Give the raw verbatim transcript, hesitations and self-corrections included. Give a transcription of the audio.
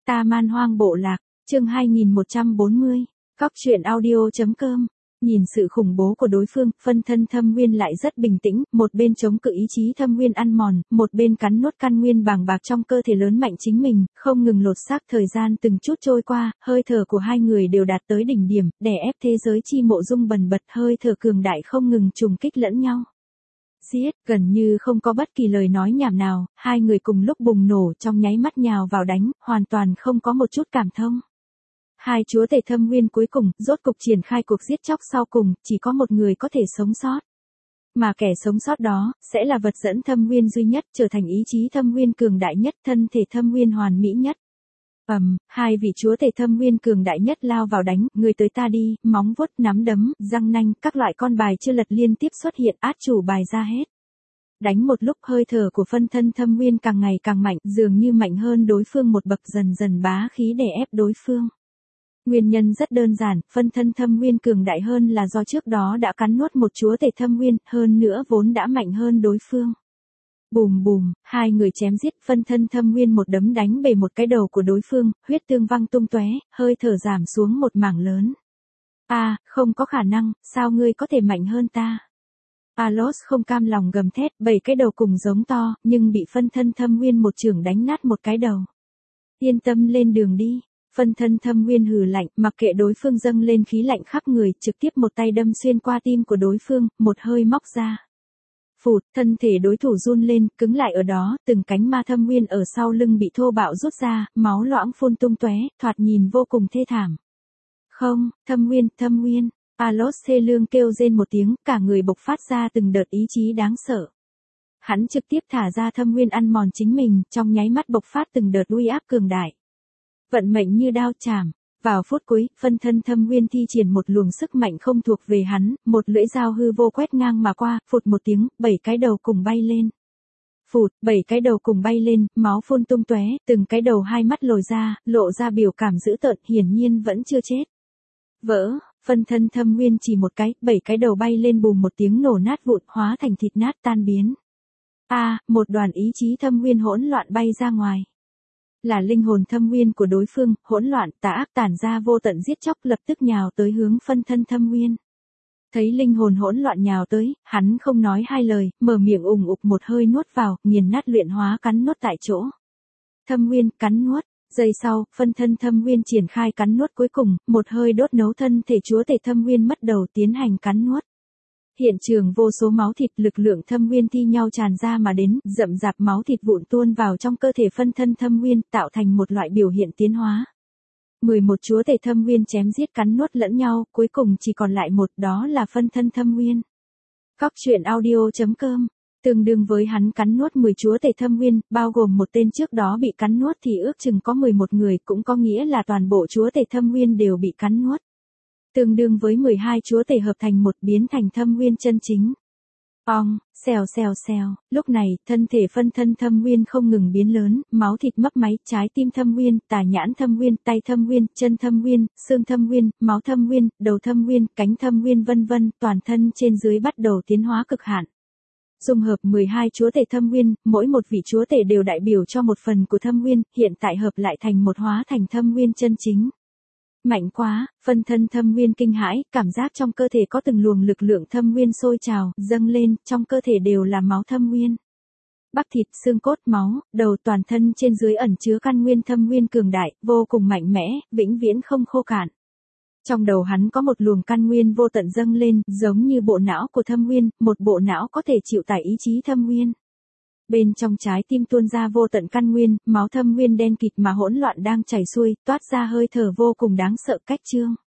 Ta Man Hoang Bộ Lạc, chương hai nghìn một trăm bốn mươi, Cóc truyện audio.com. Nhìn sự khủng bố của đối phương, phân thân Thâm Nguyên lại rất bình tĩnh, một bên chống cự ý chí Thâm Nguyên ăn mòn, một bên cắn nuốt căn nguyên bàng bạc trong cơ thể lớn mạnh chính mình, không ngừng lột xác. Thời gian từng chút trôi qua, hơi thở của hai người đều đạt tới đỉnh điểm, đè ép thế giới chi mộ dung bần bật, hơi thở cường đại không ngừng trùng kích lẫn nhau. Giết, gần như không có bất kỳ lời nói nhảm nào, hai người cùng lúc bùng nổ trong nháy mắt nhào vào đánh, hoàn toàn không có một chút cảm thông. Hai chúa tể Thâm Nguyên cuối cùng, rốt cục triển khai cuộc giết chóc sau cùng, chỉ có một người có thể sống sót. Mà kẻ sống sót đó, sẽ là vật dẫn Thâm Nguyên duy nhất, trở thành ý chí Thâm Nguyên cường đại nhất, thân thể Thâm Nguyên hoàn mỹ nhất. Ầm, um, hai vị chúa tể Thâm Nguyên cường đại nhất lao vào đánh, người tới ta đi, móng vuốt, nắm đấm, răng nanh, các loại con bài chưa lật liên tiếp xuất hiện, át chủ bài ra hết. Đánh một lúc, hơi thở của phân thân Thâm Nguyên càng ngày càng mạnh, dường như mạnh hơn đối phương một bậc, dần dần bá khí đè ép đối phương. Nguyên nhân rất đơn giản, phân thân Thâm Nguyên cường đại hơn là do trước đó đã cắn nuốt một chúa tể Thâm Nguyên, hơn nữa vốn đã mạnh hơn đối phương. Bùm bùm, hai người chém giết, phân thân Thâm Nguyên một đấm đánh bể một cái đầu của đối phương, huyết tương văng tung tóe, hơi thở giảm xuống một mảng lớn. A, à, không có khả năng, sao ngươi có thể mạnh hơn ta? Alos không cam lòng gầm thét, bảy cái đầu cùng giống to, nhưng bị phân thân Thâm Nguyên một chưởng đánh nát một cái đầu. Yên tâm, lên đường đi. Phân thân Thâm Nguyên hừ lạnh, mặc kệ đối phương dâng lên khí lạnh khắp người, trực tiếp một tay đâm xuyên qua tim của đối phương, một hơi móc ra. Phụt, thân thể đối thủ run lên, cứng lại ở đó, từng cánh ma Thâm Nguyên ở sau lưng bị thô bạo rút ra, máu loãng phun tung tóe, thoạt nhìn vô cùng thê thảm. Không, Thâm Nguyên, Thâm Nguyên, Alos thê lương kêu rên một tiếng, cả người bộc phát ra từng đợt ý chí đáng sợ. Hắn trực tiếp thả ra Thâm Nguyên ăn mòn chính mình, trong nháy mắt bộc phát từng đợt uy áp cường đại. Vận mệnh như đao chảm. Vào phút cuối, phân thân Thâm Nguyên thi triển một luồng sức mạnh không thuộc về hắn, một lưỡi dao hư vô quét ngang mà qua, phụt một tiếng, bảy cái đầu cùng bay lên. Phụt, bảy cái đầu cùng bay lên, máu phun tung tóe, từng cái đầu hai mắt lồi ra, lộ ra biểu cảm dữ tợn, hiển nhiên vẫn chưa chết. Vỡ, phân thân Thâm Nguyên chỉ một cái, bảy cái đầu bay lên bùm một tiếng nổ nát vụn, hóa thành thịt nát tan biến. A, à, một đoàn ý chí Thâm Nguyên hỗn loạn bay ra ngoài. Là linh hồn Thâm Nguyên của đối phương, hỗn loạn, tà ác tản ra vô tận giết chóc, lập tức nhào tới hướng phân thân Thâm Nguyên. Thấy linh hồn hỗn loạn nhào tới, hắn không nói hai lời, mở miệng ùng ục một hơi nuốt vào, nghiền nát luyện hóa cắn nuốt tại chỗ. Thâm Nguyên, cắn nuốt. Giây sau, phân thân Thâm Nguyên triển khai cắn nuốt cuối cùng, một hơi đốt nấu thân thể chúa tể Thâm Nguyên mất đầu tiến hành cắn nuốt. Hiện trường vô số máu thịt, lực lượng Thâm Nguyên thi nhau tràn ra mà đến, rậm rạp máu thịt vụn tuôn vào trong cơ thể phân thân Thâm Nguyên, tạo thành một loại biểu hiện tiến hóa. mười một chúa tể Thâm Nguyên chém giết cắn nuốt lẫn nhau, cuối cùng chỉ còn lại một, đó là phân thân Thâm Nguyên. Cóc truyện audio.com. Tương đương với hắn cắn nuốt mười chúa tể Thâm Nguyên, bao gồm một tên trước đó bị cắn nuốt thì ước chừng có mười một người, cũng có nghĩa là toàn bộ chúa tể Thâm Nguyên đều bị cắn nuốt. Tương đương với mười hai chúa tể hợp thành một, biến thành Thâm Nguyên chân chính. Ong, xèo xèo xèo, lúc này, thân thể phân thân Thâm Nguyên không ngừng biến lớn, máu thịt mấp máy, trái tim Thâm Nguyên, tà nhãn Thâm Nguyên, tay Thâm Nguyên, chân Thâm Nguyên, xương Thâm Nguyên, máu Thâm Nguyên, đầu Thâm Nguyên, cánh Thâm Nguyên vân vân, toàn thân trên dưới bắt đầu tiến hóa cực hạn. Dung hợp mười hai chúa tể Thâm Nguyên, mỗi một vị chúa tể đều đại biểu cho một phần của Thâm Nguyên, hiện tại hợp lại thành một, hóa thành Thâm Nguyên chân chính. Mạnh quá, phân thân Thâm Nguyên kinh hãi, cảm giác trong cơ thể có từng luồng lực lượng Thâm Nguyên sôi trào, dâng lên, trong cơ thể đều là máu Thâm Nguyên. Bắp thịt, xương cốt, máu, đầu, toàn thân trên dưới ẩn chứa căn nguyên Thâm Nguyên cường đại, vô cùng mạnh mẽ, vĩnh viễn không khô cạn. Trong đầu hắn có một luồng căn nguyên vô tận dâng lên, giống như bộ não của Thâm Nguyên, một bộ não có thể chịu tải ý chí Thâm Nguyên. Bên trong trái tim tuôn ra vô tận căn nguyên, máu Thâm Nguyên đen kịt mà hỗn loạn đang chảy xuôi, toát ra hơi thở vô cùng đáng sợ cách chương.